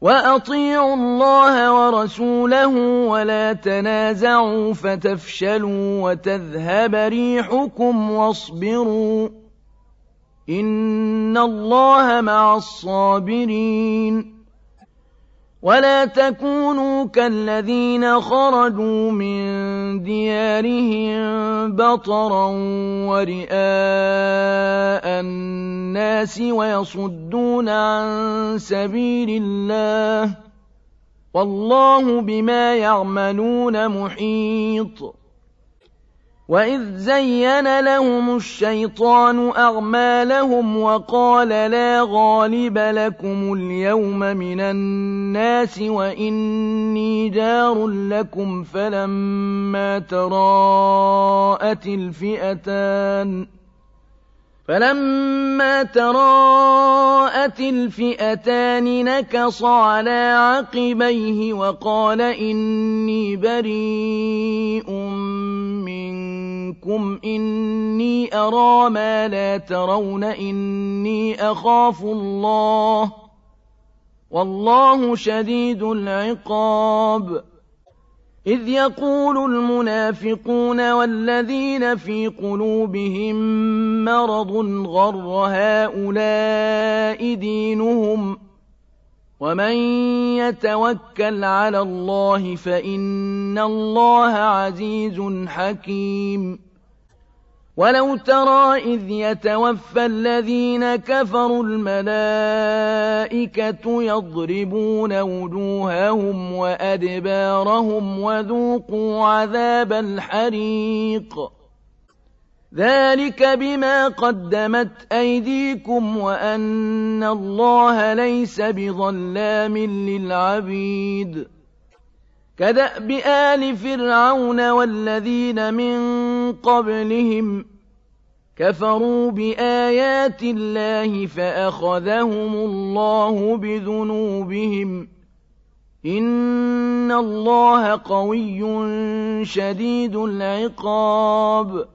وأطيعوا الله ورسوله ولا تنازعوا فتفشلوا وتذهب ريحكم واصبروا إن الله مع الصابرين. ولا تكونوا كالذين خرجوا من ديارهم بطرا ورئاء الناس ويصدون عن سبيل الله والله بما يعملون محيط. وإذ زين لهم الشيطان أعمالهم وقال لا غالب لكم اليوم من الناس وإني جار لكم فلما تراءت الفئتان نكص على عقبيه وقال إني بريء منكم إني أرى ما لا ترون إني أخاف الله والله شديد العقاب. إذ يقول المنافقون والذين في قلوبهم مرض غر هؤلاء دينهم ومن يتوكل على الله فإن الله عزيز حكيم. ولو ترى إذ يتوفى الذين كفروا الملائكة يضربون وجوههم وأدبارهم وذوقوا عذاب الحريق ذلك بما قدمت أيديكم وأن الله ليس بظلام للعبيد. كدأب آل فرعون والذين من قبلهم كفروا بآيات الله فأخذهم الله بذنوبهم إن الله قوي شديد العقاب.